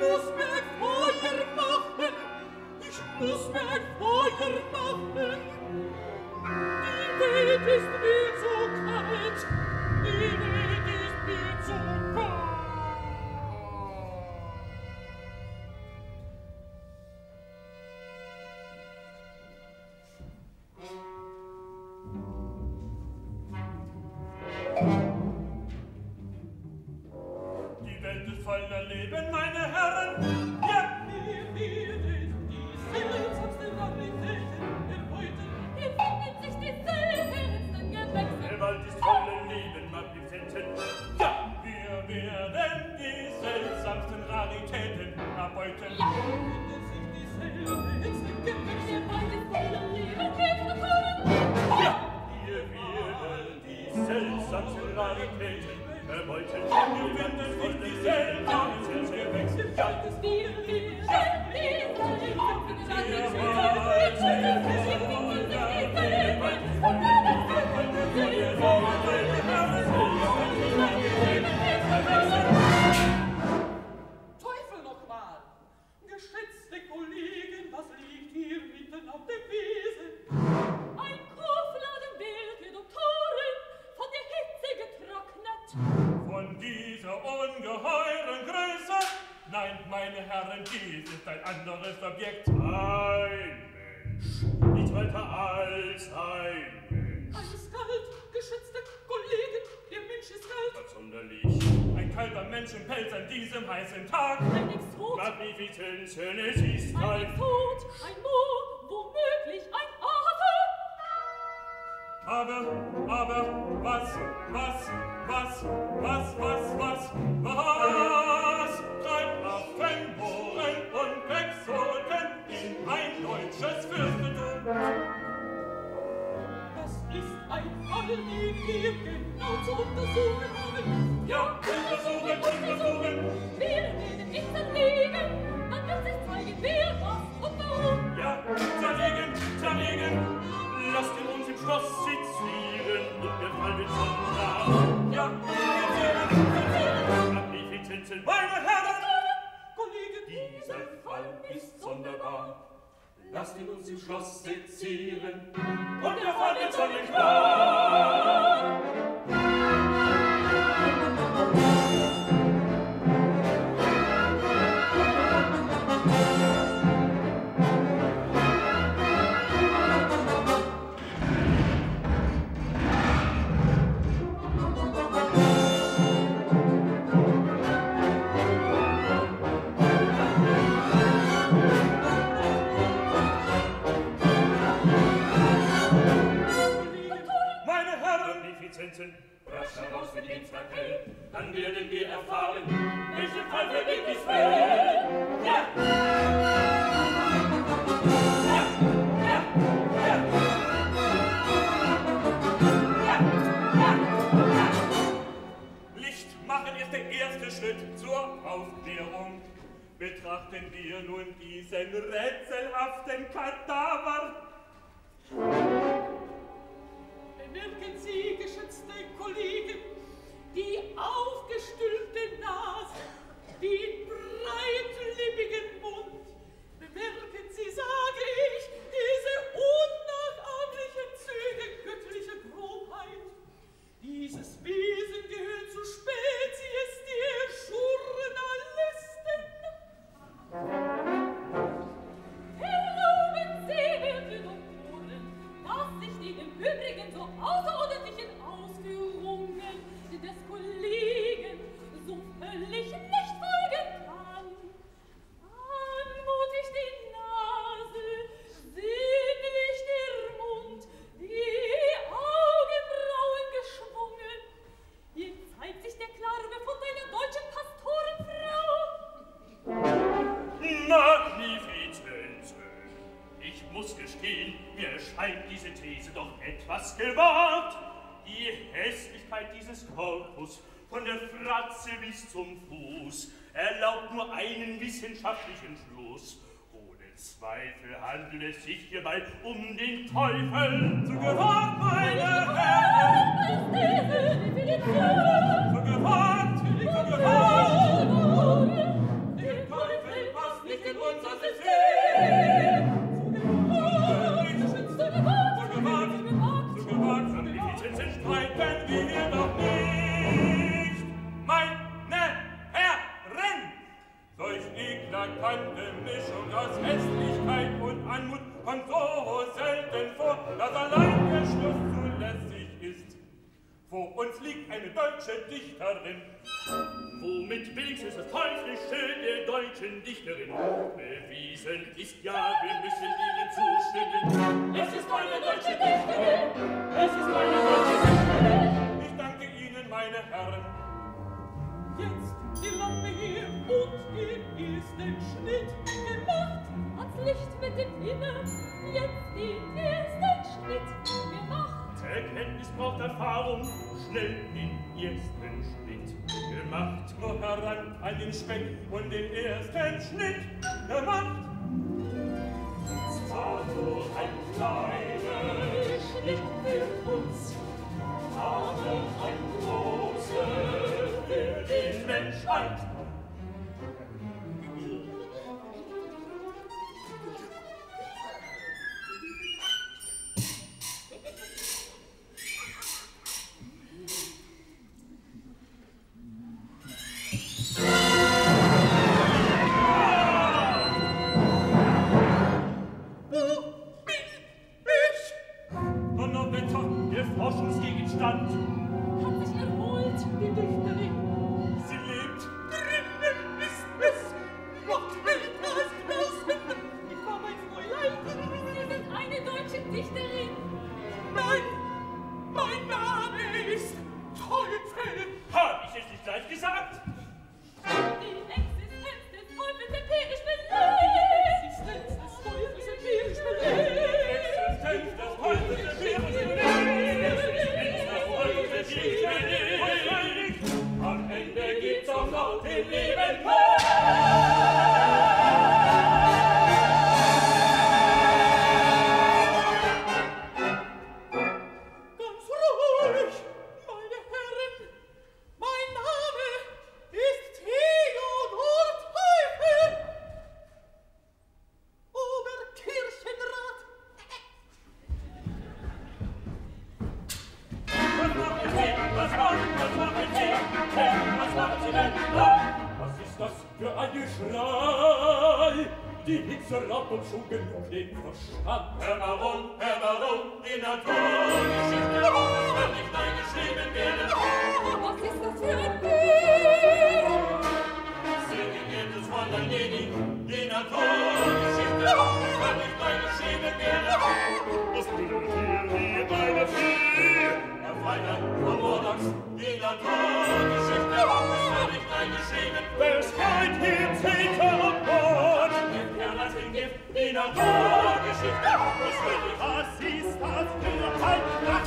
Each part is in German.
muss mir ein Feuer machen. Ich muss mir ein Feuer machen. Die Welt ist mir so kalt. Die Welt ist mir so kalt. Die Welt ist voller Leben, meine Herren. Ja, Wir werden die seltsamsten Raritäten erbeuten. Hier finden sich die seltensten Gewächse. der Wald ist voller Leben, Magnetiten. Ja, wir werden die seltsamsten Raritäten erbeuten. Ja, Finden sich die seltensten Gewächse. der Wald ist voller Leben, Pilze und Korn. Ja, wir werden die seltsamsten Raritäten erbeuten. Wir werden die seltsamsten Gewächse. Ja, Wir werden die seltensten Teufel nochmal! Geschätzte Kollegen, was liegt hier mitten auf der Wiese? Ein Kuhfladen wählte Doktoren, von der Hitze getrocknet. von dieser ungeheuren Größe, nein, meine Herren, dies ist ein anderes Objekt. Ein Mensch, nicht weiter als ein Mensch. Alles kalt, geschätzte Kollegen, der Mensch ist kalt. Absonderlich, ein kalter Menschenpelz an diesem heißen Tag. Ein Exot, Magnifizenzen, es ist ein ein... Exot, ein Moor, womöglich ein Affe. Aber, was treibt Affen, Mohren und Exoten in ein deutsches Fürstentum? Das ist ein Fall, den wir genau zu untersuchen haben. Ja, untersuchen! Wir werden ihn zerlegen, dann wird sich zeigen, wer was und warum. Ja, zerlegen! Lasst ihn uns im Schloss sezieren und der Fall wird sonderbar. Ja, Magnifizenzen, meine Herren! Kollegen, Dieser Fall ist sonderbar. Lasst ihn uns im Schloss sezieren und der Fall wird sonderbar. Meine Herren, Magnifizenzen, rasch heraus mit dem Skapell, dann werden wir erfahren, welchen Fall verdient dies Fell. Ja! Licht machen ist der erste Schritt zur Aufklärung. Betrachten wir nun diesen rätselhaften Kadaver. bemerken Sie, geschätzte Kollegen, die aufgestülpte Nase, den breitlippigen Mund. Bemerken Sie, sage ich, diese unnachahmlichen Züge göttlicher Grobheit. Dieses Wesen gehört zur Spezies der Journalisten. Erlauben Sie, werte Doktoren, dass ich den im Übrigen so außerordentlichen Ausführungen des Kollegen so völlig nicht folgen kann. Anmutig die Nase, sinnlich der Mund, die Augenbrauen geschwungen. Hier zeigt sich der klare Befund einer deutschen Pastorenfrau. Magnifizenzen! Ich muss gestehen, mir scheint diese These doch etwas gewagt. Die Hässlichkeit dieses Korpus, von der Fratze bis zum Fuß, erlaubt nur einen wissenschaftlichen Schluss. Ohne Zweifel handelt es sich hierbei um den Teufel. Zu gewagt, meine Herren! Zu gewagt! Der Teufel markante Mischung aus Hässlichkeit und Anmut kommt so selten vor, dass allein der Schluss zulässig ist. Vor uns liegt eine deutsche Dichterin. Womit wenigstens das Teuflische der deutschen Dichterin bewiesen ist, ja, wir müssen ihnen zustimmen. Es ist eine deutsche Dichterin! Es ist eine deutsche Dichterin! Ich danke Ihnen, meine Herren. Jetzt die Lampe hier und den ersten Schnitt gemacht. Ans Licht mit dem Finger, jetzt den ersten Schritt gemacht. Erkenntnis braucht Erfahrung, schnell den ersten Schritt gemacht. Nur heran an den Speck und den ersten Schnitt gemacht. Zwar nur ein kleiner Schnitt für uns, aber ein großer für die Menschheit. Forschungsgegenstand. Hat sich erholt, die Dichterin. Sie lebt. Drinnen ist es, noch kälter als draußen. Ich war mein Fräulein. Sie sind eine deutsche Dichterin. Mein Name ist Teufel. Hab ich es nicht gleich gesagt? Die Existenz des Teufels empirisch belegt. Die Existenz des Teufels empirisch belegt. Existenz des Teufels empirisch belegt. Am Ende gibt's auch noch den lieben Gott. Ganz ruhig, meine Herren. Mein Name ist Theodor Teufel. Oberkirchenrat. Was ist das für ein Geschrei? Die Hitze raubt uns schon genug den Verstand. Herr Baron, die Naturgeschichte wird nicht eingeschrieben werden. Was ist das für ein Bild? Sehr geehrtes Fräulein Leni, die Naturgeschichte wird nicht eingeschrieben werden. Das bildet hier wie eine Fee. Herr Freiherr von Mordax, die Naturgeschichte wird nicht eingeschrieben. Wer schreit hier Zeter und Mord? Gibt er das in Gift, die Naturgeschichte. Was ist das für ein Blatt?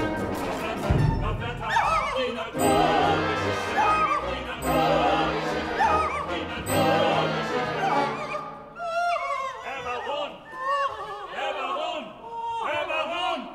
Die Naturgeschichte, die Naturgeschichte, die Naturgeschichte. Herr Baron! Herr Baron! Herr Baron!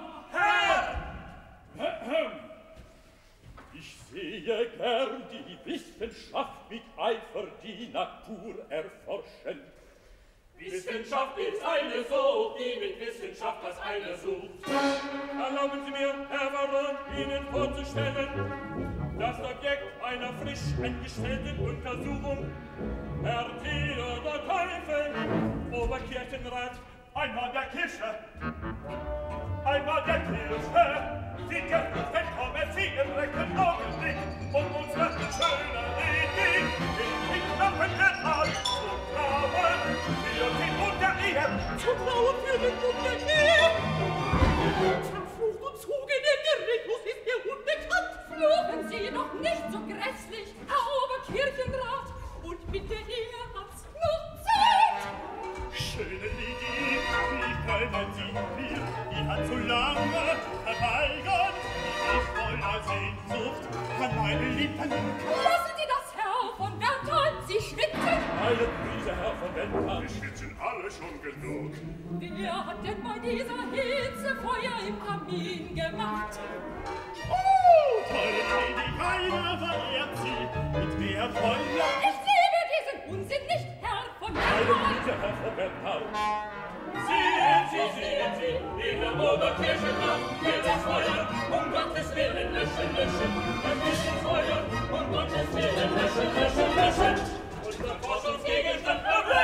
Herr! Ich sehe gern die Wissenschaft mit Eifer die Natur erforschen. Wissenschaft ist eine Sucht, die mit Wissenschaft das eine sucht. Erlauben Sie mir, Herr Baron, Ihnen vorzustellen, das Objekt einer frisch angestellten Untersuchung, Herr Theodor Teufel, Oberkirchenrat, einmal der Kirche, einmal der Kirche. Sie dürfen wegkommen, Sie im rechten Augenblick, unsere schöne Lady in Knappen getan, zu trauen für den Mund der Ehe. Zu trauen für den Mund der Ehe. Verflucht und Zuge der Gerichtus ist mir unbekannt. Fluchen Sie doch nicht so grässlich, Herr Oberkirchenrat. Und mit der Ehe hat's noch Zeit. Schöne Lady, wie können Sie mir, die hat so lange verweigert, ich voller Sehnsucht an meine Lippen. Lassen Sie das, Herr von Berthold, Sie schwitzen. Eine Prise, Herr von Bentham. Wir schwitzen alle schon genug. Wer hat denn bei dieser Hitze Feuer im Kamin gemacht? Oh, tolle Lady, keiner verehrt Sie mit mehr Feuer. Ich liebe diesen Unsinn nicht, Herr von Eine Berthold. Prise, Herr von Bentham. Sehen Sie, in der Oberkirchenraum geht das Feuer, Gottes Willen löschen. Es ist das Feuer, Gottes Willen löschen. Unser Forschungsgegenstand verbrennt.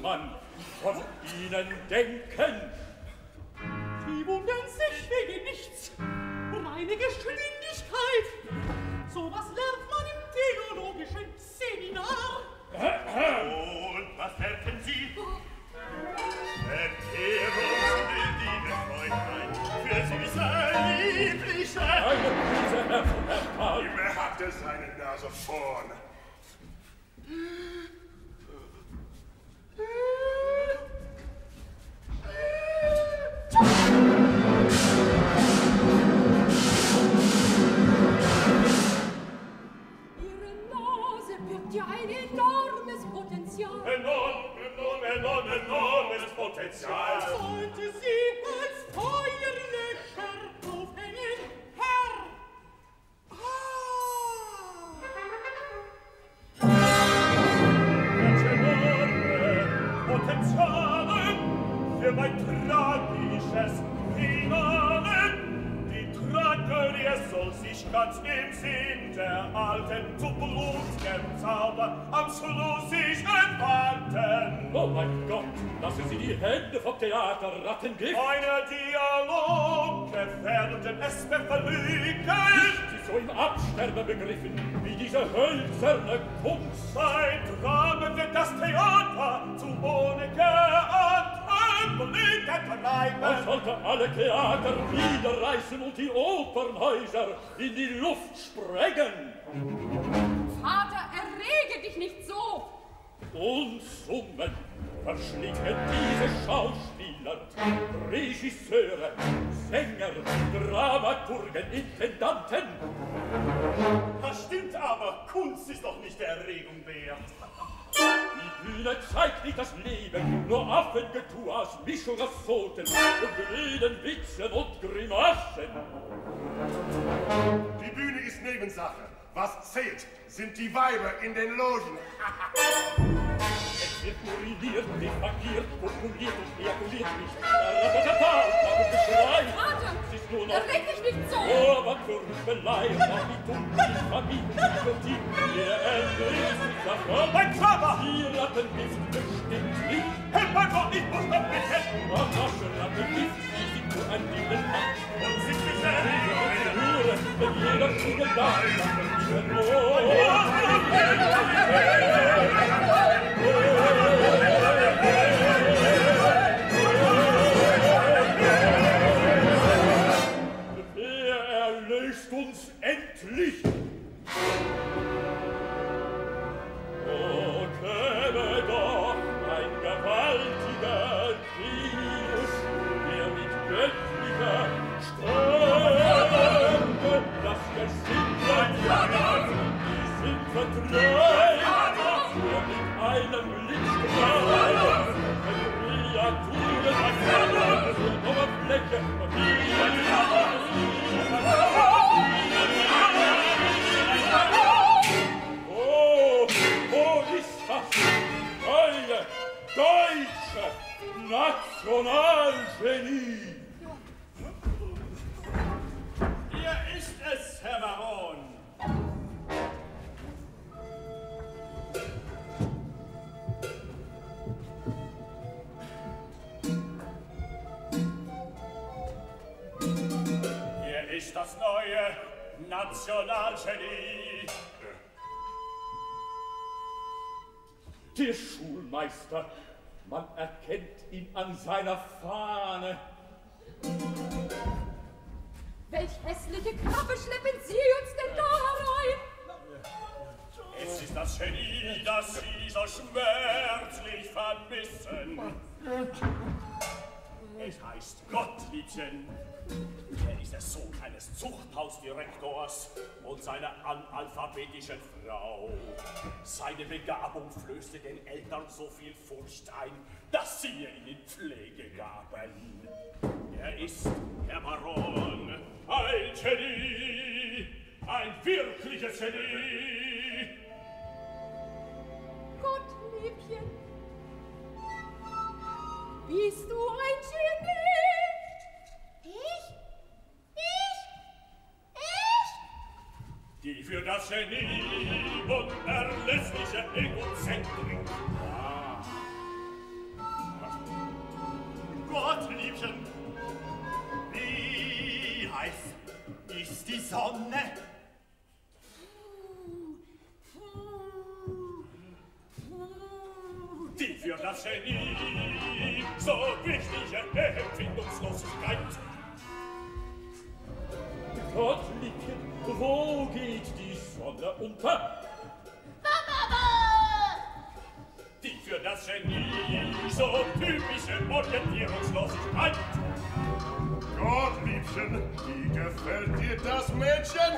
man von ihnen denken? Die wundern sich wegen nichts. Reine Geschwindigkeit. Sowas lernt man im theologischen Seminar. Und was merken Sie? Erklärungsbildende Freundlein, für Sie sei liebliche. Eine Prise, Herr von Herr Karl. Immer hat er seine Nase vorn. Ihre Nase birgt ja ein enormes Potenzial. Enormes Potenzial. Sollte sie als Feuerlöscher aufhängen, Herr. Potenziale für mein tragisches Finale. Die Tragödie soll sich ganz im Sinn der alten zu blutigen Zauber am Schluss sich entfalten. Oh mein Gott, lassen Sie die Hände vom Theater, Rattengift. Eine Dialog gefährden es beflügelt. Sie so im Absterben begriffen, wie diese hölzerne Kunst. Sein Dramen wird das Theater zu ohne geahnten Blicken treiben. Man sollte alle Theater niederreißen und die Opernhäuser in die Luft sprengen. Vater, errege dich nicht so. Und summen verschlingen diese Schauspieler, Regisseure, Sänger, Dramaturgen, Intendanten. Das stimmt aber, Kunst ist doch nicht der Erregung wert. Die Bühne zeigt nicht das Leben, nur Affengetue aus Mischung aus Pfoten und blöden Witzen und Grimassen. Die Bühne ist Nebensache. Was zählt, sind die Weiber in den Logen. Es wird uriniert, diffamiert, populiert und ejakuliert nicht. Ratatata, und Geschrei. Vater, Es ist nur noch erreg dich nicht so. Vorwand für Rüpelei, Machitum, Infamie, Idiotie. Der Ende ist nicht davon. Mein Vater! Die Rattengift bestimmt nicht. Herr Margot, ich muss doch mit helfen. Ratasche Rattengift, die sich nur an Dingen macht. Und sittliche Höre, wenn jeder Kugel da ist, wer erlöst uns endlich? Oh, käme doch ein gewaltiger Virus, der mit göttlicher Strenge das Gesinde, die sind verträumt, nur mit einem Lichtstrahl, wenn Kreaturen erkennen, zur Oberfläche und Oh, wo ist das neue deutsche Nationalgenie? Hier ist es, Herr Baron. Hier ist das neue Nationalgenie. Der Schulmeister, man erkennt ihn an seiner Fahne. Welch hässliche Krabbe schleppen Sie uns denn da herein? Es ist das Genie, das Sie so schmerzlich vermissen. Es heißt Gottliebchen. Er ist der Sohn eines Zuchthausdirektors und seiner analphabetischen Frau. Seine Begabung flößte den Eltern so viel Furcht ein, dass sie ihn in Pflege gaben. Er ist, Herr Baron, ein Genie, ein wirkliches Genie. Gottliebchen, bist du ein Genie? Die für das Genie, unerlässliche Egozentrik. Sonne. Die für das Genie so wichtige Empfindungslosigkeit. Gottlieb, wo geht die Sonne unter? Die für das Genie so typische Orientierungslosigkeit. Gottliebchen, wie gefällt dir das Mädchen?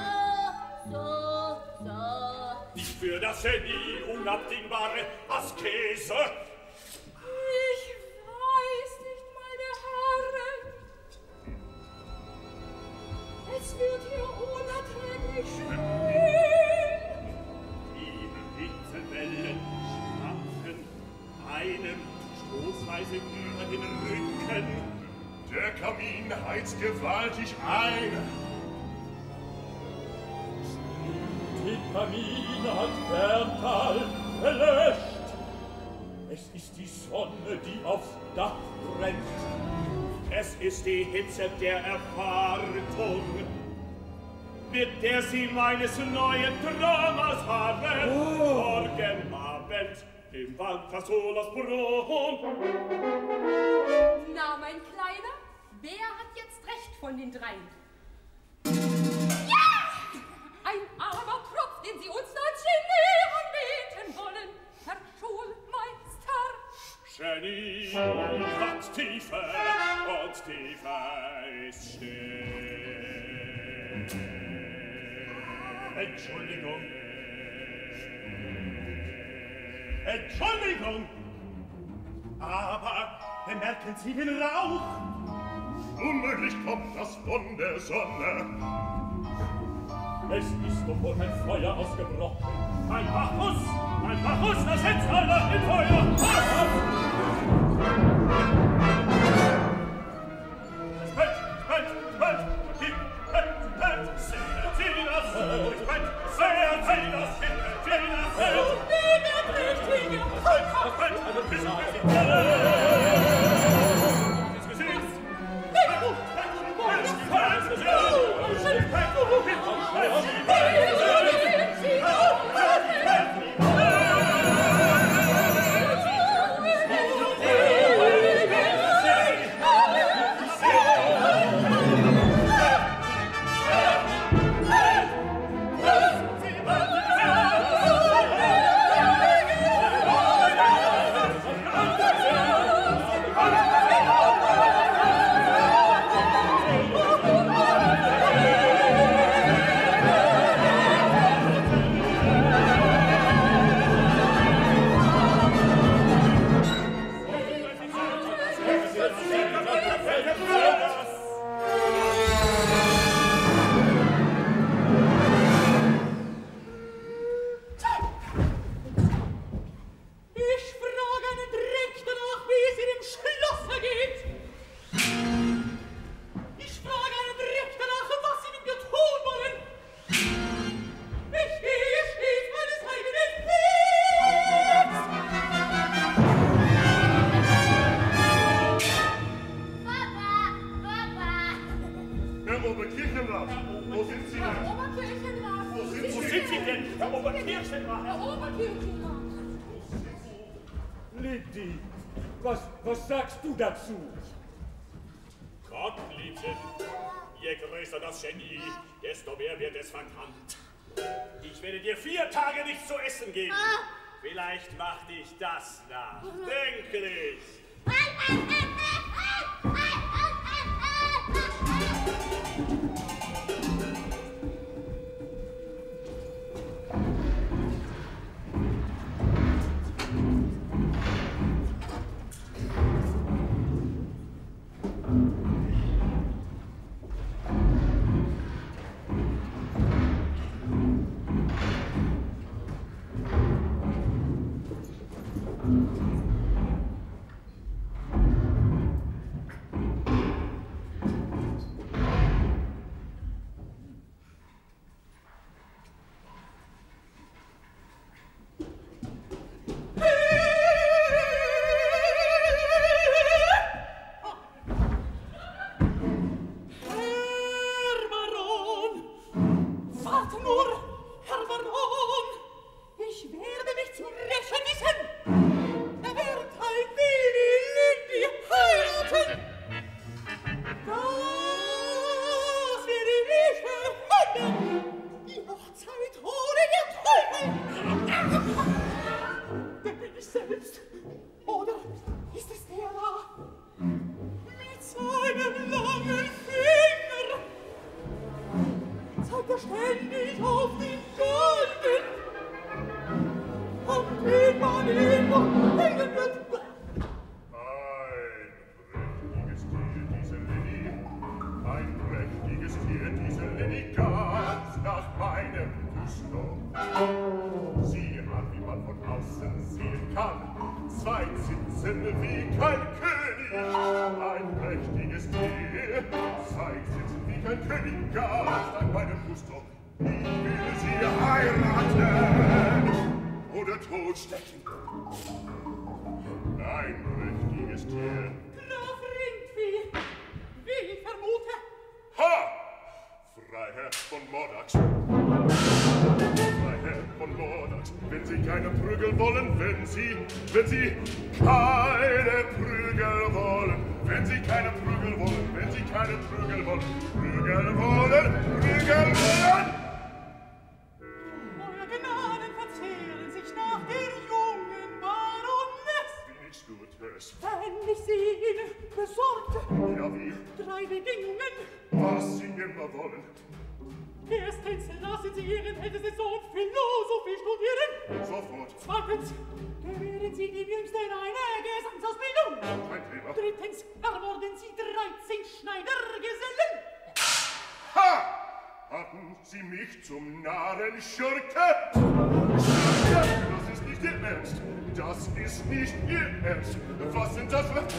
So. Die für das Genie unabdingbare Askese. Ich weiß nicht, meine Herren. Es wird hier unerträglich schön. Die Hitzewellen schnappen einem stoßweise über den Rücken. Der Kamin heizt gewaltig ein. Den Kamin hat Ferntal gelöscht. Es ist die Sonne, die aufs Dach brennt. Es ist die Hitze der Erwartung, mit der sie meines neuen Dramas harren. Morgen Abend im Waldfasolas Brot. Na, mein Kleiner, wer hat jetzt recht von den dreien? Ein armer Tropf, den Sie uns als Genie anbeten wollen, Herr Schulmeister. Genie hat Tiefe und Tiefe ist still. Entschuldigung. Entschuldigung. Aber bemerken Sie den Rauch? Unmöglich kommt das von der Sonne. Es ist doch wohl ein Feuer ausgebrochen. Ein Bacchus, das setzt alle in Feuer. Es brennt. Sehen Sie das? Es brennt. Sehen Sie das? Lady, was sagst du dazu? Gottliebchen, je größer das Genie, desto mehr wird es verkannt. Ich werde dir 4 Tage nichts zu essen geben. Vielleicht macht dich das nachdenklich. Herr Baron, Der Wertheim will die heiraten. Das werde ich verhindern. Die Hochzeit ohne ihr Teufel. Wer bin ich selbst? Oder ist es der da? Mit seinem langen Finger zeigt ständig auf den Golden, an den man ihn noch hängen wird. Ein prächtiges Tier, diese Lilly, ganz nach meinem Gusto. Sie hat, wie man von außen sehen kann, zwei Zitzen wie kein König. Ein prächtiges Tier, zwei Zitzen wie kein König, ganz nach meinem Gusto. Ich will sie heiraten oder totstechen. Ein prächtiges Tier. Graf Rindvieh, wie ich vermute. Ha! Freiherr von Mordat. Freiherr von Mordat. Wenn Sie keine Prügel wollen, wenn Sie keine Prügel wollen, wenn Sie keine Prügel wollen, wenn Sie keine Prügel wollen, Prügel wollen. Euer Gnaden verzehren sich nach der jungen Baroness. Bin ich sturzes? Wenn ich sie Ihnen besorgte, Ja, wie? 3 Bedingungen. Was Sie immer wollen. Erstens, lassen Sie Ihren ältesten Sohn Philosophie studieren. Sofort. Zweitens, gewähren Sie dem Jüngsten eine Gesangsausbildung. Kein Thema. Drittens, ermorden Sie 13 Schneidergesellen. Ha! Hatten Sie mich zum Narren, Schurke? Schurke, das ist nicht Ihr Ernst. Das ist nicht Ihr Ernst. Was sind das für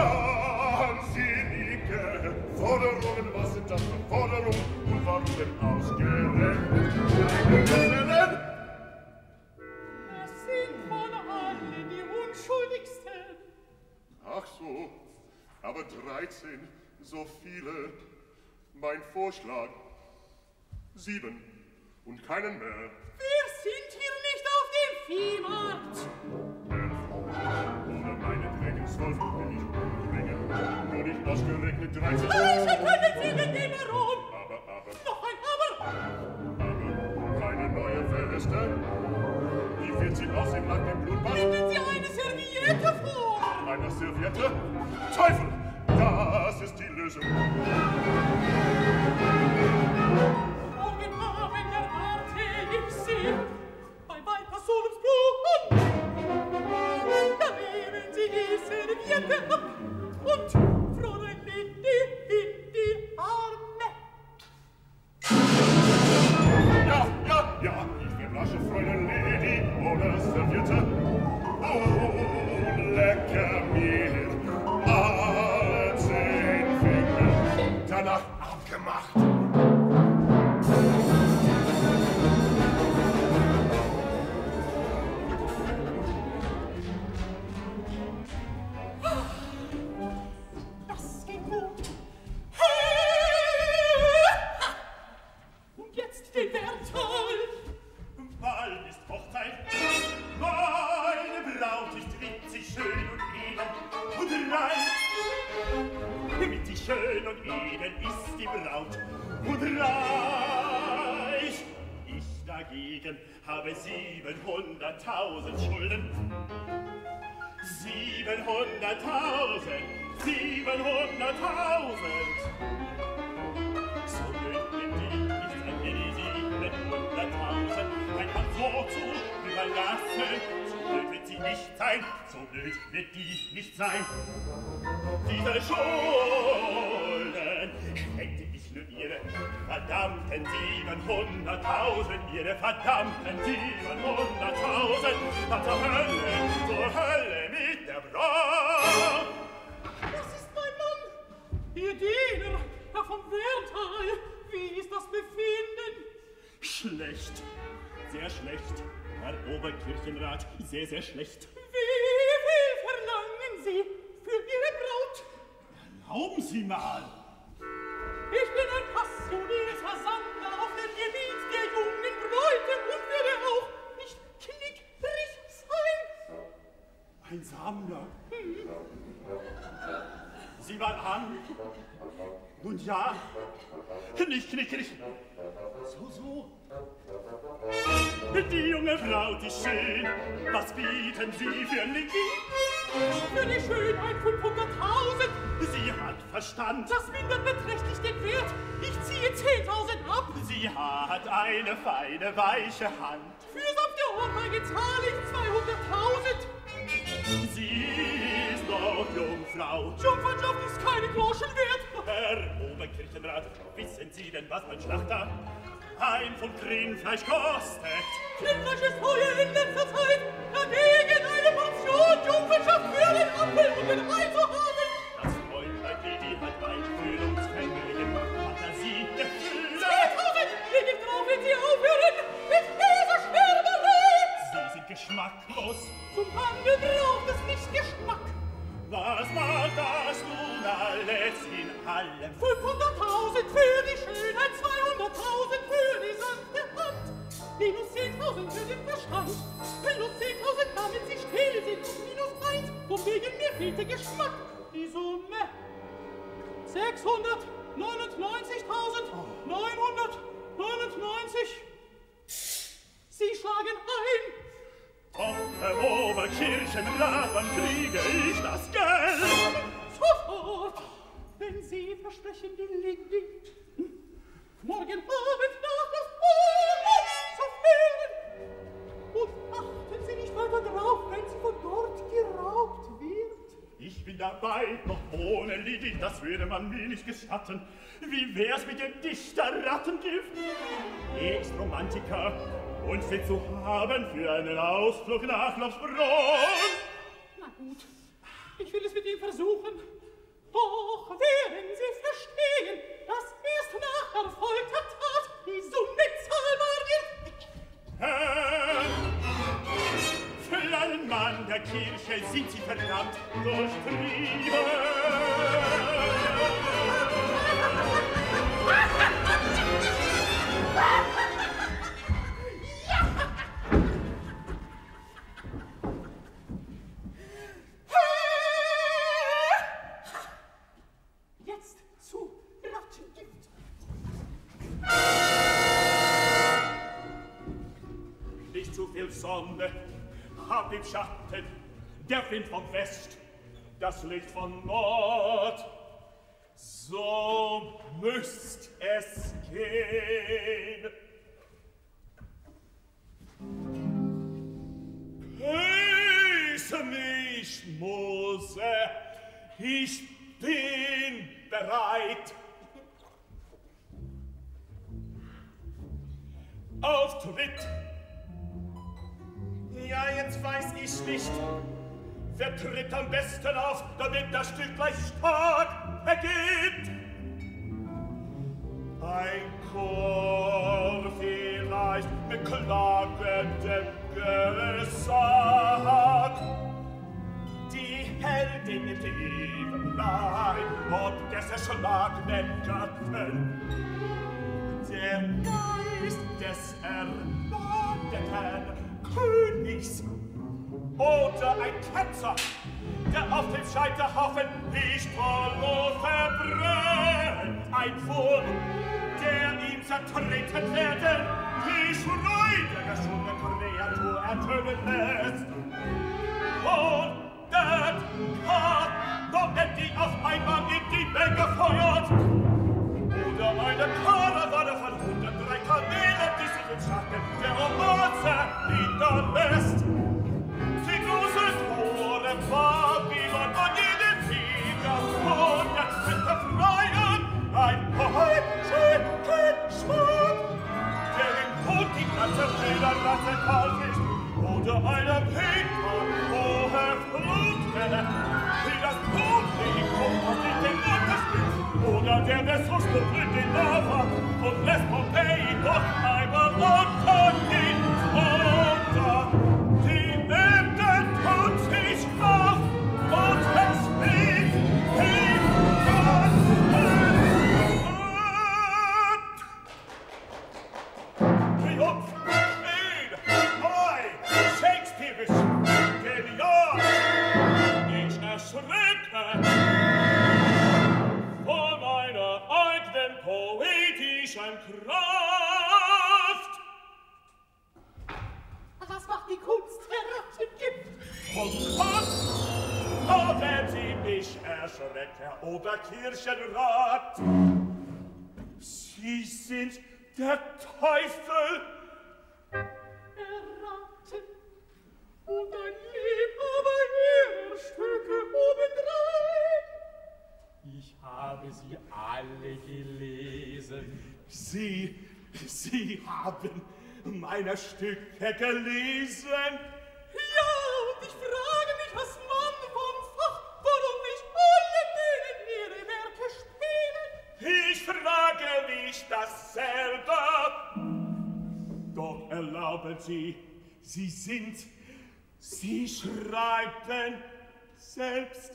wahnsinnige Forderungen? Was sind das für Forderungen? Und warum denn ausgerechnet kleine Gesellen? Es sind von allen die Unschuldigsten. Ach so, aber 13, so viele. Mein Vorschlag, 7 und keinen mehr. Wir sind hier nicht auf dem Viehmarkt. 11. Ohne meinetwegen 12 will ich umbringen. Nur nicht ausgerechnet 13. Welche können Sie mit dem Baron? Aber. Noch ein Aber. Aber keine neue Weste. Wie wird sie aussehen nach dem Blutbad? Bringen Sie eine Serviette vor. Eine Serviette? Teufel! Das ist die Lösung. Morgen Abend erwarte ich Sie bei Weihnachtsolens Blut. Da nehmen Sie die Serviette ab und Fräulein Lilli in die Arme. Ja, ich verblasche Fräulein Lady ohne Serviette. Oh, lecker mir alle 10 Finger. Danach abgemacht. Das ging gut. Und jetzt den Wertheim. Bald ist Hochzeit. Meine Braut ist witzig, schön und edel und reich. Witzig, schön und edel ist die Braut und reich. Ich dagegen habe 700.000 Schulden. 700.000. So blöd bin ich nicht an mir die 700.000 einfach so zu überlassen. So blöd wird sie nicht sein, so blöd wird die nicht sein. Diese Schulden hätte ich nur ihre verdammten 700.000, ihre verdammten 700.000, dann zur Hölle mit der Braut. Das ist mein Mann, Ihr Diener, Herr von Wertheim. Wie ist das Befinden? Schlecht, sehr schlecht, Herr Oberkirchenrat, sehr, sehr schlecht. Wie viel verlangen Sie für Ihre Braut? Erlauben Sie mal! Ich bin ein passionierter Sammler auf dem Gebiet der jungen Bräute und werde auch nicht knickrig sein. Ein Sammler. Sieh mal an. Nun ja. Nicht. So. Die junge Frau, die schön. Was bieten Sie für ein Lied? Für die Schönheit 500.000. Sie hat Verstand. Das mindert beträchtlich den Wert. Ich ziehe 10.000 ab. Sie hat eine feine, weiche Hand. Für sanfte Ohrfeige zahle ich 200.000. Sie ist noch Jungfrau. Jungfrauschaft ist keine Groschen wert. Herr Oberkirchenrat, wissen Sie denn, was mein Schlachter ein Pfund Rindfleisch kostet? Rindfleisch ist teuer in letzter Zeit. Dagegen eine Portion Jungfrauschaft für den Apfel und den Ei zu haben. Das Fräulein Lady hat Einfühlungsvermögen, Fantasiegefühle. 10.000 leg ich drauf, wenn Sie aufhören mit Käsescherberei. Sie sind geschmacklos. Zum Handel braucht es nicht Geschmack. Was macht das nun alles in allem? 500.000 für die Schönheit, 200.000 für die sanfte Hand. Minus 10.000 für den Verstand. Plus 10.000, damit Sie still sind. Minus 1, von wegen mir fehlt der Geschmack. Die Summe 699.999. Sie schlagen ein. Doch, Herr Oberkirchenrat, wann kriege ich das Geld? Sofort, wenn Sie versprechen, die Lady morgen Abend nach das Haus zu führen. Und achten Sie nicht weiter drauf, wenn sie von dort geraubt wird. Ich bin dabei, doch ohne Lady, das würde man mir nicht gestatten. Wie wär's mit dem Dichter Rattengift? Er ist Romantiker und fit zu haben für einen Ausflug nach Lofsbronn. Na gut, ich will es mit ihm versuchen. Doch werden Sie verstehen, dass erst nach erfolgter Tat die Summe zahlbar wird. Für einen Mann der Kirche sind Sie verdammt durchtrieben. Jetzt zu Rattengift. Nicht zu viel Sonne, hab im Schatten, der Wind vom West, das Licht von Nord. So müsst es gehen. Küsse mich, Mose, ich bin bereit. Auftritt. Ja, jetzt weiß ich nicht. Wer tritt am besten auf, damit das Stück gleich stark beginnt? Ein Chor vielleicht mit klagendem Gesang. Die Heldin im Ebenlein und des erschlagenen Gatten. Der Geist des ermordeten Königs oder ein Ketzer, der auf dem Scheiterhaufen lichterloh verbrennt. Ein Wurm, der ihm zertreten werden, die Schrei der geschundenen Kreatur ertönen lässt. Und der Kanone, die auf einmal in die Menge feuert, oder eine Karawane von 103 Kamelen, die sich im Schatten der Oase niederlässt. Die große Tore Babylon an jeden Sieger von der befreien, ein Heuschreckenschmuck, der im Tod die ganze Federlatte kalt ist, oder eine Peter hohe Flutwelle, die das Publikum auf die Debatte spitzt, oder der Messerstück in die Lava und lässt Pompeii doch einmal untergehen. Unter die Erde tut sich auf und es fliegt in Triumph, Stehen, Neu, Shakespeareisch, genial, Und was? Oh, wenn Sie mich erschreckt, Herr Oberkirchenrat! Sie sind der Teufel! Erraten und ein Liebhaber-Ehrstücke obendrein. Ich habe sie alle gelesen. Sie haben meine Stücke gelesen? Ja, und ich frage mich als Mann vom Fach, warum nicht alle denen ihre Werke spielen. Ich frage mich dasselbe. Doch erlauben Sie, Sie schreiben selbst.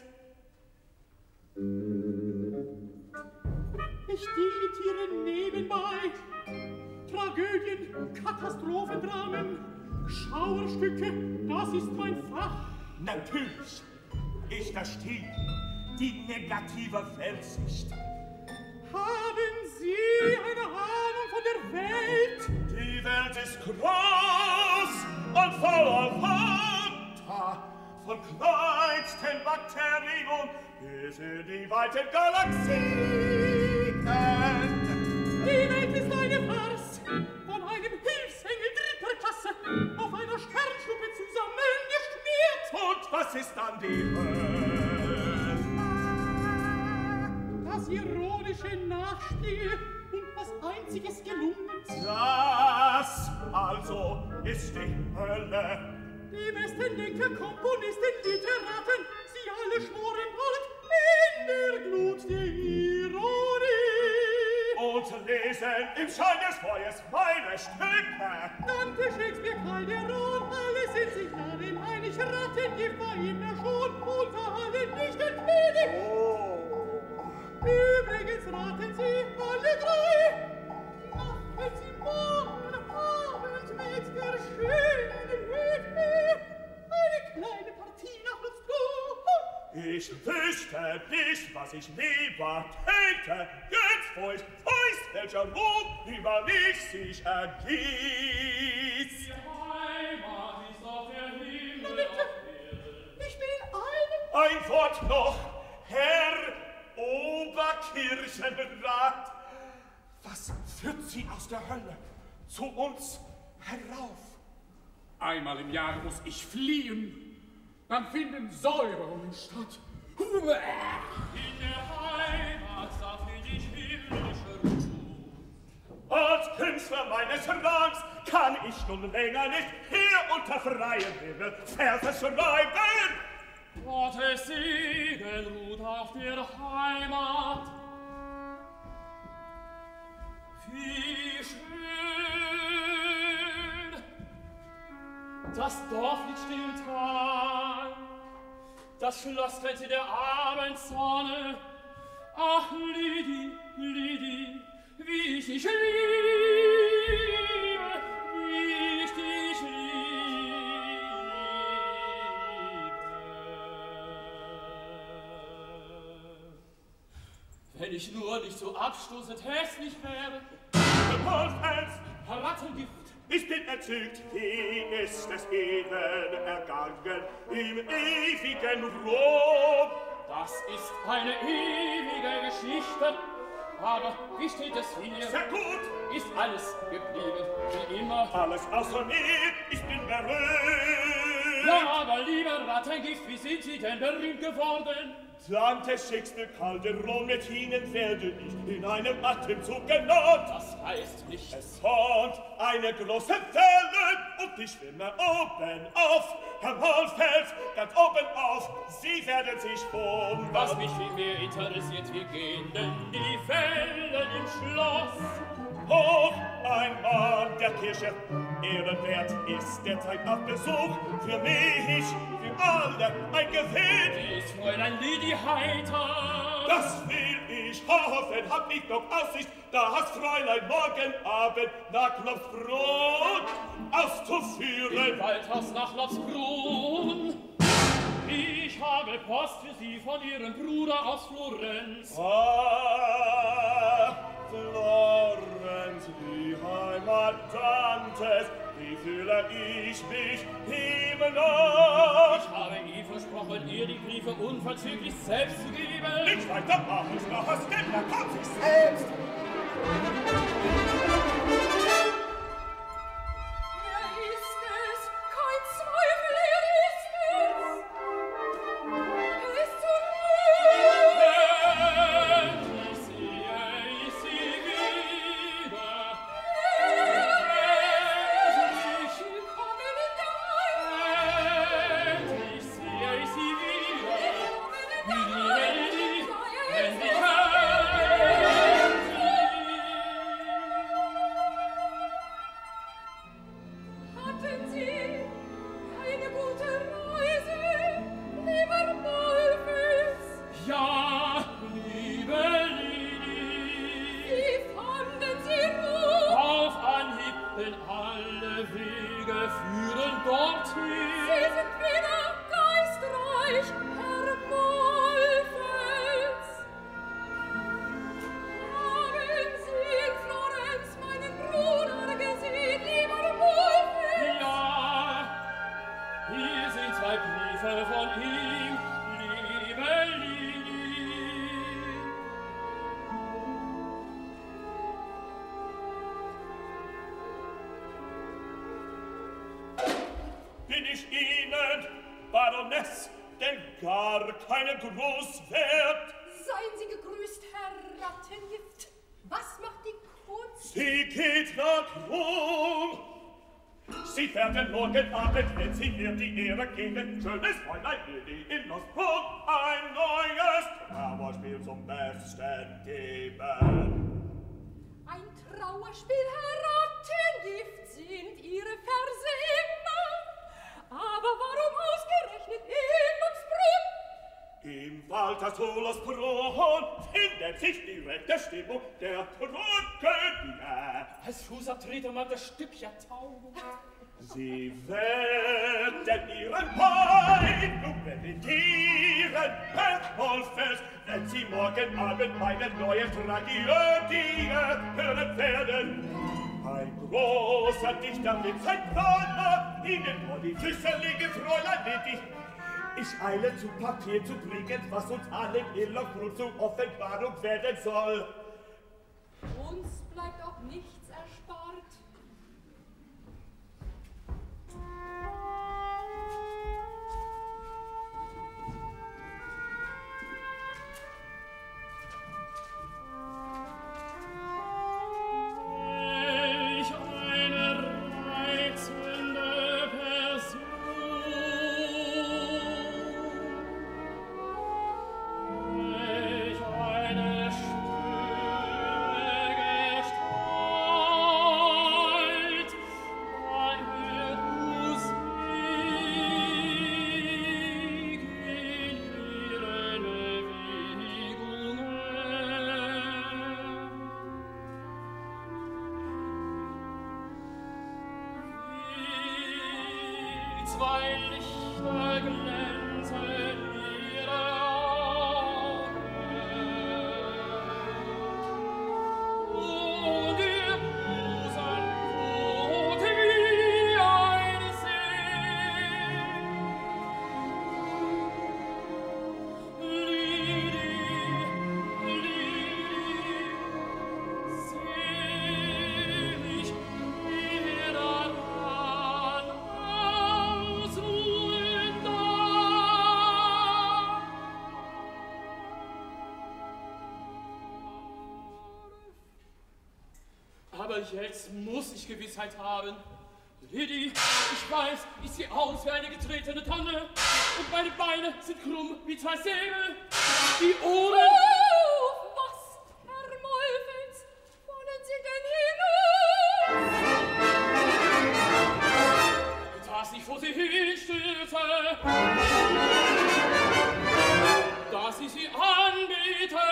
Ich dilettiere nebenbei Tragödien, Katastrophendramen, Schauerstücke, das ist mein Fach. Natürlich, ich verstehe die negative Weltsicht. Haben Sie eine Ahnung von der Welt? Die Welt ist groß und voller Fanta, von kleinsten Bakterien bis in die weiten Galaxien. Die Welt ist eine Farce, von einem Hilfsengel dritter Klasse auf einer Sternschnuppe zusammengeschmiert. Und was ist dann die Welt? Das ironische Nachspiel und was einziges gelungen. Das also ist die Hölle. Die besten Denker, Komponisten, Literaten, sie alle schworen bald in der Glut der Ironie. Und lesen im Schein des Feuers meine Stücke. Dante, Shakespeare, Calderon, alle sind sich darin einig. Rattengift war immer schon unter allen nicht entweder. Oh. Übrigens raten Sie alle drei. Machen Sie morgen Abend mit der schönen Hütte eine kleine Partie nach Lustro. Ich wüsste nicht, was ich lieber täte, jetzt wo ich weiß, welcher Ruhm über mich sich ergießt. Die Heimat ist auf der Himmel, Na bitte, ich bin in einem. Ein Wort noch, Herr Oberkirchenrat. Was führt Sie aus der Hölle zu uns herauf? Einmal im Jahr muss ich fliehen. Dann finden Säuberungen statt. In der Heimat sammle ich himmlische Ruhe. Als Künstler meines Rangs kann ich nun länger nicht hier unter freiem Himmel Verse schreiben. Gottes Segen ruht auf der Heimat. Wie schön! Das Dorf liegt still im Tal. Das Schloss trennt in der Abendsonne. Ach, Lidi, Lidi, wie ich dich liebe, wie ich dich liebe. Wenn ich nur nicht so abstoßend hässlich wäre. Wolfhans, Rattengift. ich bin entzückt, wie ist es Ihnen ergangen im ewigen Rom? Das ist eine ewige Geschichte. Aber wie steht es hier? Sehr gut, Ist alles geblieben, wie immer. alles außer mir, ich bin berühmt. Ja, aber lieber Rattengift, wie sind Sie denn berühmt geworden? Dante, Shakespeare, Calderon, mit Ihnen werde ich in einem Atemzug genannt. Das heißt nicht. Es kommt eine große Welle und ich schwimme oben auf. Herr Maulfels, ganz oben auf, Sie werden sich wundern. Was mich viel mehr interessiert, wie gehen denn die Wellen im Schloss? Hoch, ein Mann der Kirche, ehrenwert ist derzeit auf Besuch. Für mich, für alle ein Gewinn. Ist Fräulein Lidi heiter? Das will ich hoffen, hab ich doch Aussicht, da hast Fräulein morgen Abend nach Klopfbrunn auszuführen. Im Waldhaus nach Lobsbrunn. Ich habe Post für Sie von Ihrem Bruder aus Florenz. Ah, Florenz, die Heimat Dantes, wie fühle ich mich ihm noch? Ich habe von ihr die Briefe unverzüglich selbst zu geben. Nicht weiter aus, noch aus dem, er kommt sich selbst. Bin ich Ihnen, Baroness, denn gar keinen Gruß wert? Seien Sie gegrüßt, Herr Rattengift. Was macht die Kunst? Sie geht nach Rom. Sie werden morgen Abend, wenn Sie mir die Ehre geben, schönes Fräulein Lili in Losbrook ein neues Trauerspiel zum Besten geben. Ein Trauerspiel, Herr Rattengift, sind Ihre Verse immer. Aber warum ausgerechnet in Losbrook? Im Waltershof findet sich die rechte Stimmung der Thronkönige. Als Fußabtreter mag das Stück ja taugen. Sie werden ihren Wein nun meditieren, Herr Wolfes, wenn Sie morgen Abend meine neue Tragödie hören werden. Ein großer Dichter mit sein Planer, Ihnen vor die Füße legen, Fräulein Ledig. Ich eile zu Papier zu bringen, was uns allen in Lochbrut zur Offenbarung werden soll. Uns bleibt auch nichts erspart. Jetzt muss ich Gewissheit haben. Lady, ich weiß, ich sehe aus wie eine getretene Tanne und meine Beine sind krumm wie zwei Säbel. Die Ohren... Oh, was, Herr Molfels, wollen Sie denn hinauf? Dass ich vor sie hinstürze, dass ich sie anbete,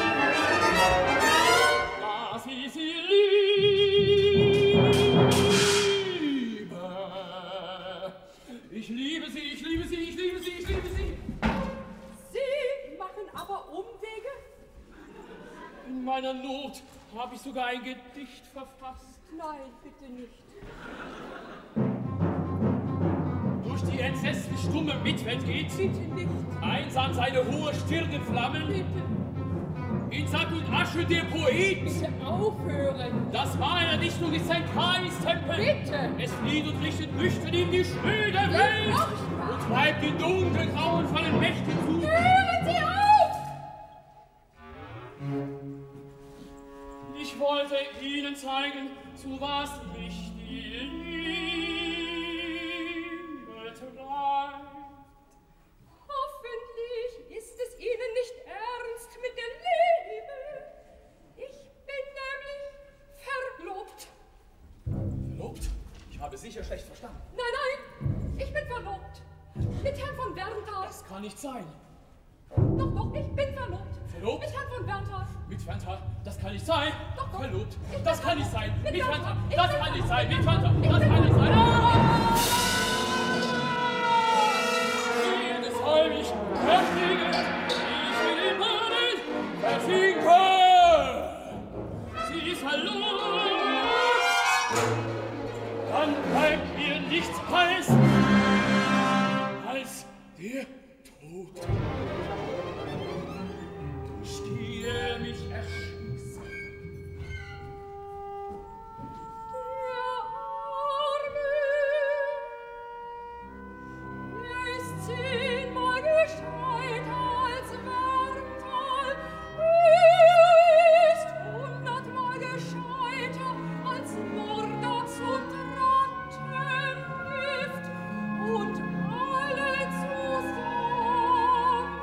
dass ich sie liebe. Ich liebe sie, ich liebe sie, ich liebe sie, ich liebe sie. Sie machen aber Umwege? In meiner Not habe ich sogar ein Gedicht verfasst. Nein, bitte nicht. Durch durch die entsetzlich stumme Mitwelt geht? Bitte nicht. Einsam seine hohe Stirn in Flammen? Bitte. In Sack und Asche der Poet? Bitte aufhören. Das meiner Dichtung ist ein Kainstempel. Bitte. Es flieht und richtet nüchtern in die schnöde Welt und treibt die dunklen, grauenvollen Mächte zu. Hören Sie auf! Ich wollte Ihnen zeigen, zu was mich die Liebe treibt. Hoffentlich ist es Ihnen nicht ernst mit der Liebe. Ich bin nämlich verlobt. Verlobt? Ich habe sicher schlecht verstanden. Nein, nein, ich bin verlobt. Mit Herrn von Wernther. Das kann nicht sein. Doch, doch, ich bin verlobt. Verlobt? Mit Herrn von Wernther. Mit Wernther? Das kann nicht sein. Doch, doch. Verlobt? Ich Das bin kann nicht verlobt. sein. Mit Mit Wernther. Wernther? Ich Das bin kann nicht verlobt. sein. Mit Wernther? Ich Das bin kann nicht sein. verlobt. Jedes heimlich Verfliegen, ich will im Boden versinken. Sie ist verloren. Dann bleibt mir nichts als der Tod. Durch die mich erschießt. Der Arme, er ist 10-mal gescheiter als Wernther, ist 100-mal gescheiter als Mordax und Rattengift und alle zusammen.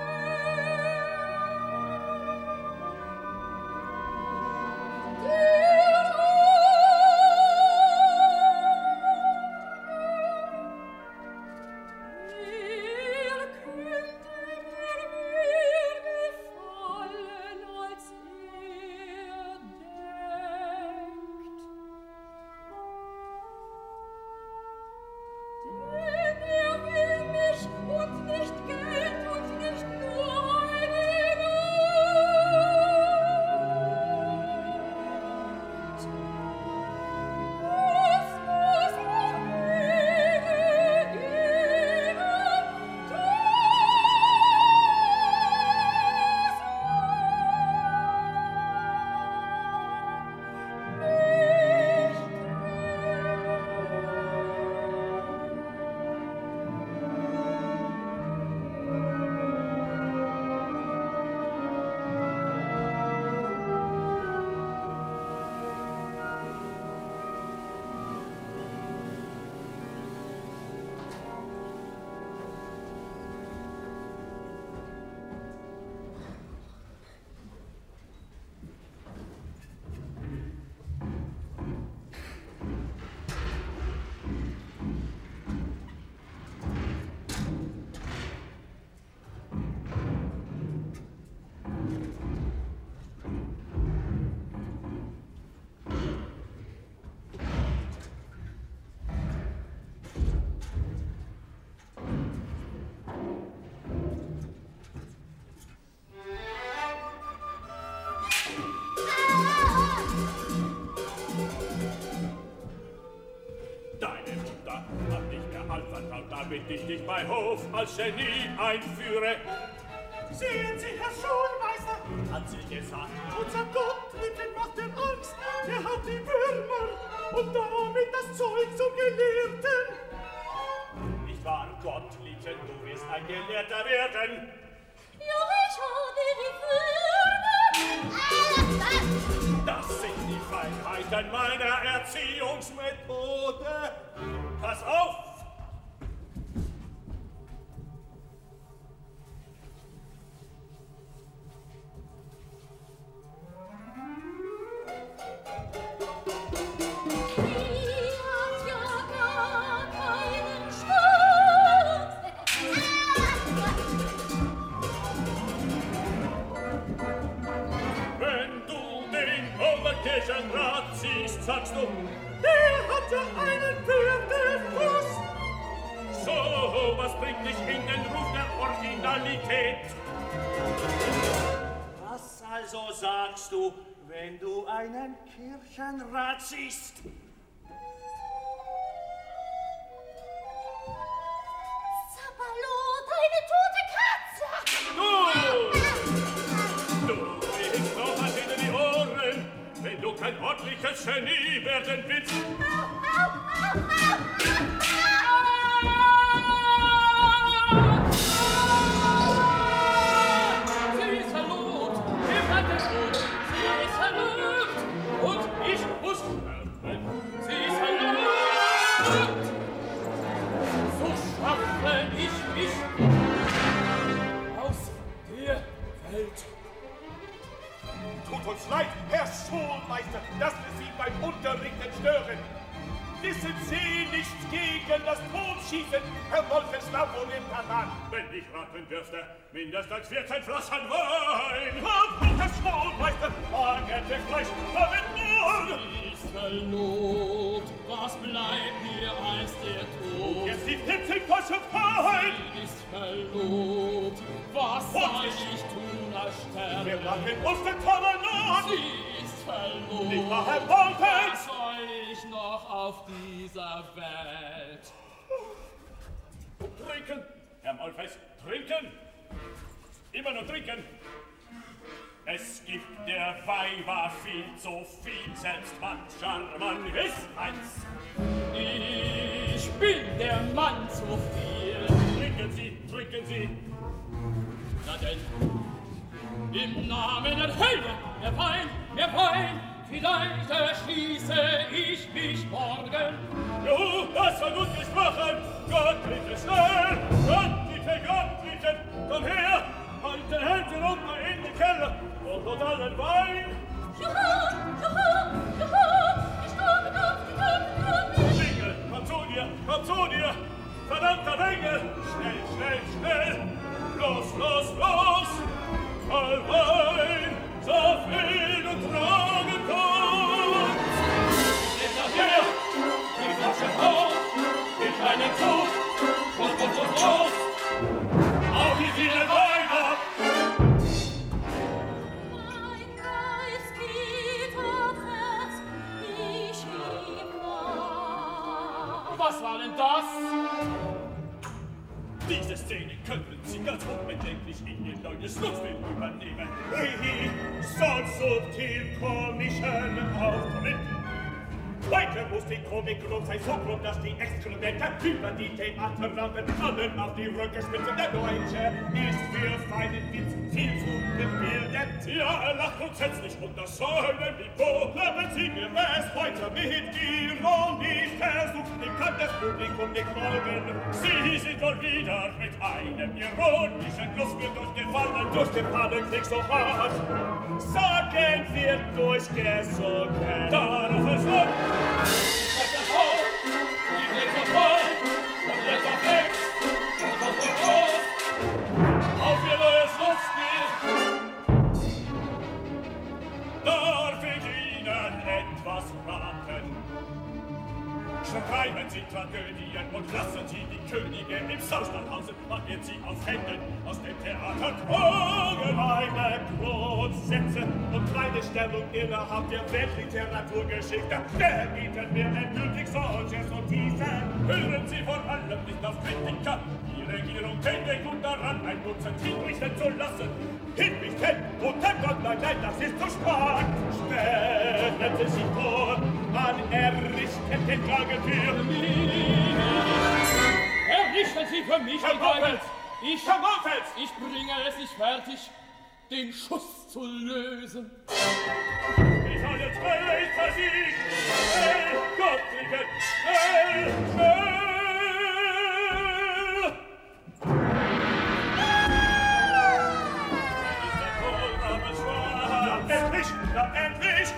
damit ich dich bei Hof als Genie einführe. Sehen Sie, Herr Schulmeister, Hat sie gesagt, unser Gottliebchen macht dir Angst. Er hat die Würmer und damit das Zeug zum Gelehrten. nicht wahr, Gottliebchen, du wirst ein Gelehrter werden. Ja, ich habe die Würmer. Das sind die Feinheiten meiner Erziehungsmethode. Pass auf! Kirchenrat siehst, sagst du, Der hat ja einen Pferdefuß. so, was bringt dich in den Ruf der Originalität? Was also sagst du, wenn du einen Kirchenrat siehst? Genie werden Witz. Sie ist verlobt, wir fanden gut. Sie ist verlobt und ich muss sterben. Sie ist verlobt. So schaffe ich mich aus der Welt. Tut uns leid, Herr Schulmeister, dass wir Sie beim Unterrichten stören. Wissen Sie nichts gegen das Totschießen, Herr Wolfenslau wohl im Kanal? Wenn ich raten dürfte, mindestens 14 Flaschen Wein. Kommt, Herr Schulmeister, fangen wir gleich damit an. Sie ist verlobt, was bleibt mir als der Tod? Jetzt die 14 Flaschen Wein. Sie ist verlobt, was soll ich tun als sterben? Wir machen uns den Tonnen an. Sie ist verlobt, Nicht wahr, Herr Wolfens? was soll ich noch auf dieser Welt? Trinken, Herr Molfes, trinken. Immer nur trinken. Es gibt der Weiber viel zu viel, selbst mancher Mann ist eins. Ich bin der Mann zu viel. Trinken Sie, trinken Sie. Na denn, im Namen der Hölle, der Wein, vielleicht erschließe ich mich morgen. Jo, das war gut gesprochen. Gott bitte schnell. Gott bitte, komm her. Halt den Händen runter in die Keller und dort allen Wein. Engel, komm zu dir. Verdammter Engel. Schnell. Los. All Wein, so viel du tragen kannst. Geht nachher, die Flasche hoch, in einen Zug, und los. Auf die vielen Weiber. Mein Geist geht aufwärts, ich heb nach. Was war denn das? Diese Szene könnten Sie ganz unbedenklich in Ihr neues Lustbild übernehmen. Soll subtil komischen Auftritt. Weiter muss die Komik groß sein, so groß, dass die Exkremente über die Theaterrampen fallen auf die Rückenspitze. Der Deutsche ist für feinen Witz viel zu gebildet. Ja, er lacht grundsätzlich unter seinem Niveau. Bleiben Sie mir es weiter mit Ironie versucht, dem kann das Publikum nicht folgen. Sie sind wohl wieder mit einem ironischen Lustbild durchgefallen. Durch den Pannenblick so hart, sagen wir durchgesogen. Darauf ist er. Das ist hoch, die Blicke voll, und jetzt auf links, und los. Auf Ihr neues Lustbild. Darf ich Ihnen etwas raten? Schreiben Sie Tragödien und lassen Sie die Könige im Saustall hausen. Man wird sie auf Händen aus dem Theater tragen. Meine Grundsätze und meine Stellung innerhalb der Weltliteraturgeschichte verbieten mir endgültig solches Notizen. Hören Sie vor allem nicht auf Kritiker. Die Regierung täte gut daran, ein Dutzend hinrichten zu lassen. Hinrichten? Unter Gott, nein, das ist zu stark. Stellen Sie sich vor, man errichtet den Klagentür. Errichten Sie für mich Herr die Geige. Wolfels! Herr Wolfels! Ich bringe es nicht fertig, den Schuss zu lösen. Ich habe jetzt völlig versiegt. Schnell, Gottliebe, schnell! Na endlich!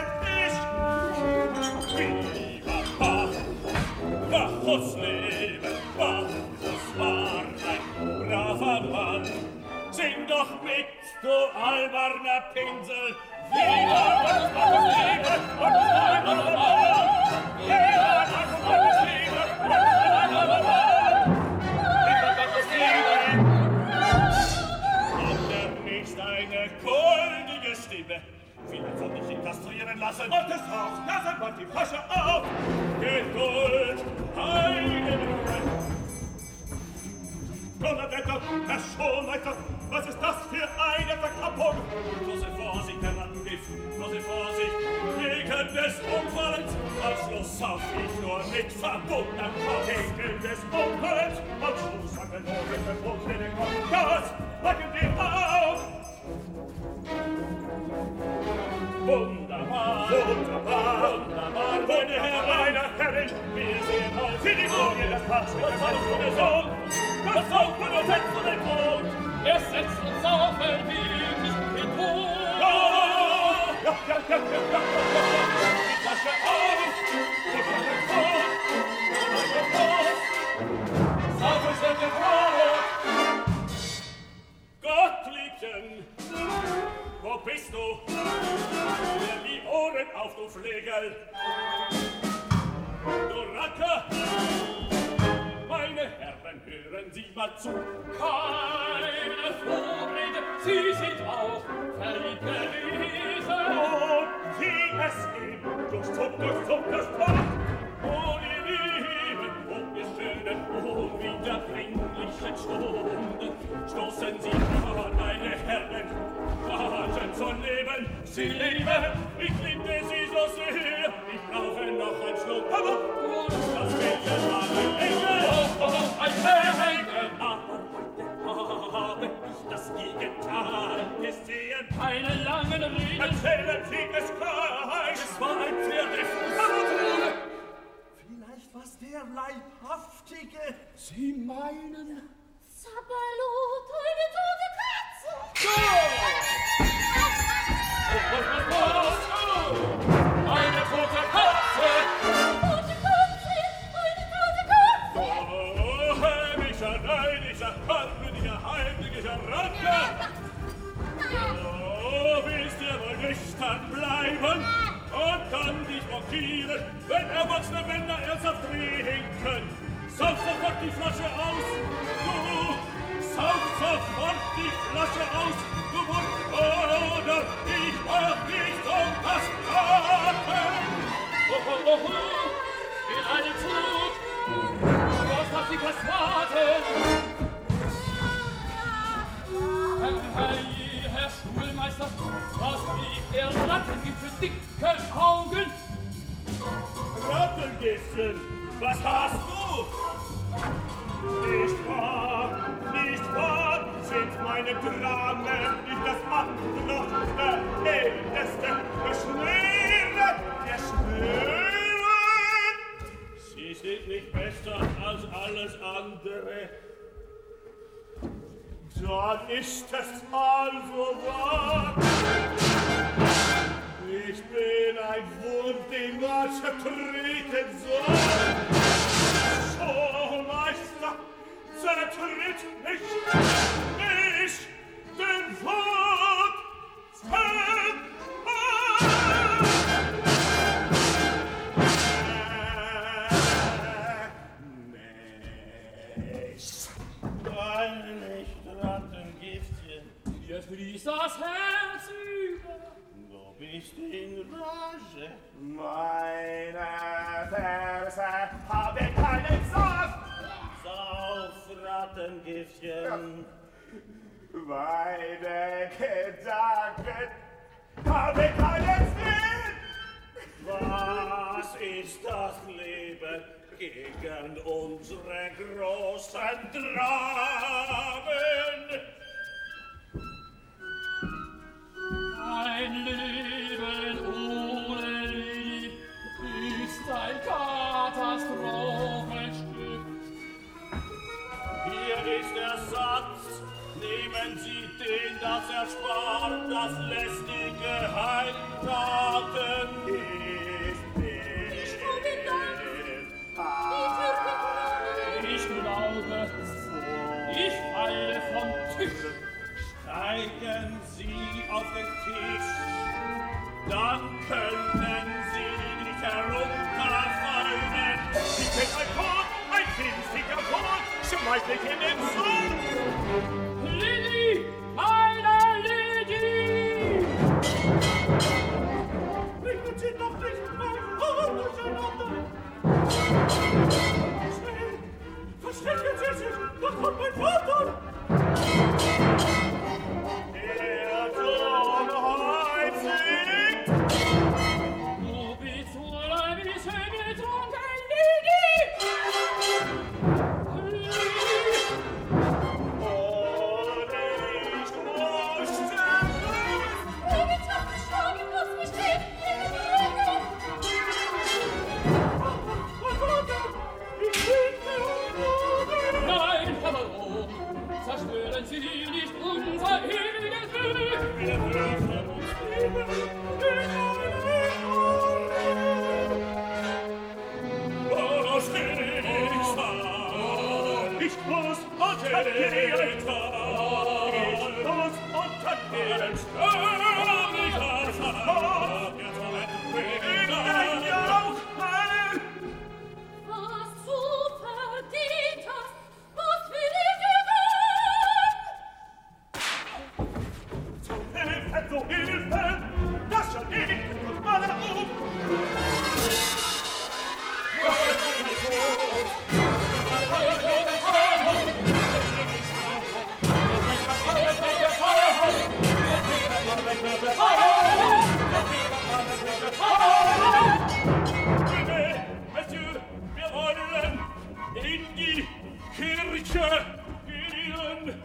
Viva Bach! Bacchus lebe, Bacchus war ein braver Mann. Sing doch mit, du alberner Pinsel! Viva Bacchus lebe, Bacchus war ein braver Mann! Viva Bacchus lebe, Bacchus war ein braver Mann! Viva Bacchus lebe! Und der nächst eine goldige Stimme. Vielleicht soll ich ihn kastrieren lassen. Und es Haus, da sind wir die Flasche auf! Geduld, heilige Ruhe. Donnerwetter, Herr Schulmeister, was ist das für eine Verkappung? Große Vorsicht, Herr Landgriff, große Vorsicht. Wegen des Umfallens, am Schluss sauf ich nur mit verbundenem Kopf. Wegen des Umfallens, am Schluss hat er nur mit verbundenem Kopf. Das packen wir auf! Wunderbar, wunderbar, wunderbar, meine Herr, meine Herrin, wir sehen auf in die Vorgehen, das Patsch mit der Fenster Sohn. Das Sohn von der Fenster der Grund. Es setzt uns auf, wenn wir nicht mehr tun. Ja. Die Flasche auf, die Flasche vor, die Flasche vor. Sauf es in den Brot. Gottliebchen, wo bist du? Mir die Ohren auf, du Flegel. Du Racker. Meine Herren, hören Sie mal zu. Keine Vorrede, Sie sind auch verliebt gewesen. Und wie es ihm durch das Tor. Oh, ihr Lieben, oh, ihr schönen, unwiederbringlichen Stunden, stoßen Sie an, meine Herren, warten zum Leben. Sie lieben, ich liebte Sie so sehr, ich brauche noch ein Schluck. Aber das Mädchen war ein Engel, ein Engel. Aber heute habe ich das Gegenteil gesehen. Keine langen Reden. Erzählen Sie es gleich. Es war ein Pferdefuß. Vielleicht was der Leibhaftige. Sie meinen? Zabalot, eine tote Katze! Eine tote Katze! Tote Katze! Eine tote Katze! Oh, heimlicher, neidiger, hartmütiger, heimlicher Racker! Oh, willst du wohl nüchtern bleiben und dann dich mokieren, wenn erwachsene Männer ernsthaft trinken? Sauf sofort die Flasche aus, du! Sauf sofort die Flasche aus, du musst, oder ich mach dich zum Kastraten! In einem Zug! Was macht die Kastraten? Herr Schulmeister, was blieb der Rattengift für dicke Augen? Rattengiftchen, was hast du? Nicht wahr, sind meine Dramen nicht das abgelochte, älteste Geschwüre. Sie sind nicht besser als alles andere. Dann ist es also wahr. Ich bin ein Wurm, den man zertreten soll. Schulmeister, zertritt mich, den Wurm, Dir fließt das Herz über. Du bist in Rage. Meine Verse habe keinen Saft. Sauf, Rattengiftchen. Meine Gedanken habe keinen Sinn. Was ist das Leben gegen unsere großen Dramen? Ein Leben ohne Lieb ist ein Katastrophenstück. Hier ist der Satz, nehmen Sie den, das erspart, das lästige Heimtaten. Ich glaube, ich falle vom Tisch. Steigen Sie auf den Tisch, dann können Sie nicht herunterfallen. Ich bin ein Tod, ein finstiger Tod, schmeiß mich in den Zug. Lili, meine Lili! Bringen Sie doch nicht mein durcheinander. Schnell, verstecken Sie sich, da kommt mein Vater. Der Tonheit singt. Wo bin Wollen Sie nicht unser ewiges Glück? Wir dürfen uns lieben in eine Arme. Steh nicht da, nicht bloß unter den Tag, nicht bloß unter den Stern, nicht als Tag, jetzt in dein Jauch, Was du verdient hast, was will ich dir geben? zu Hilfe, das schon ewig und alle Monsieur, wir wollen in die Kirche gehen.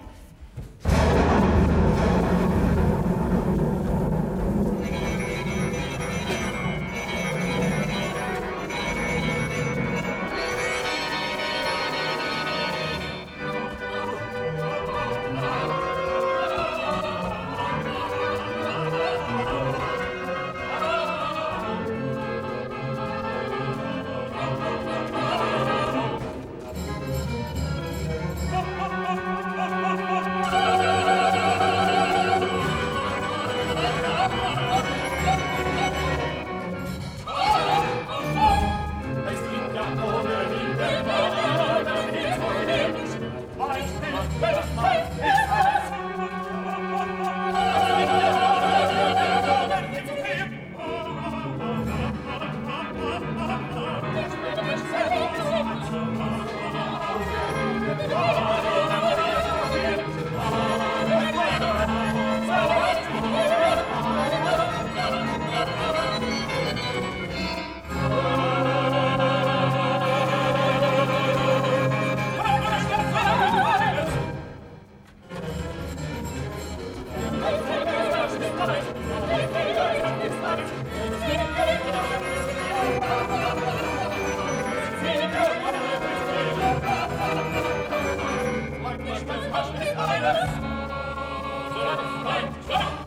Alles! So,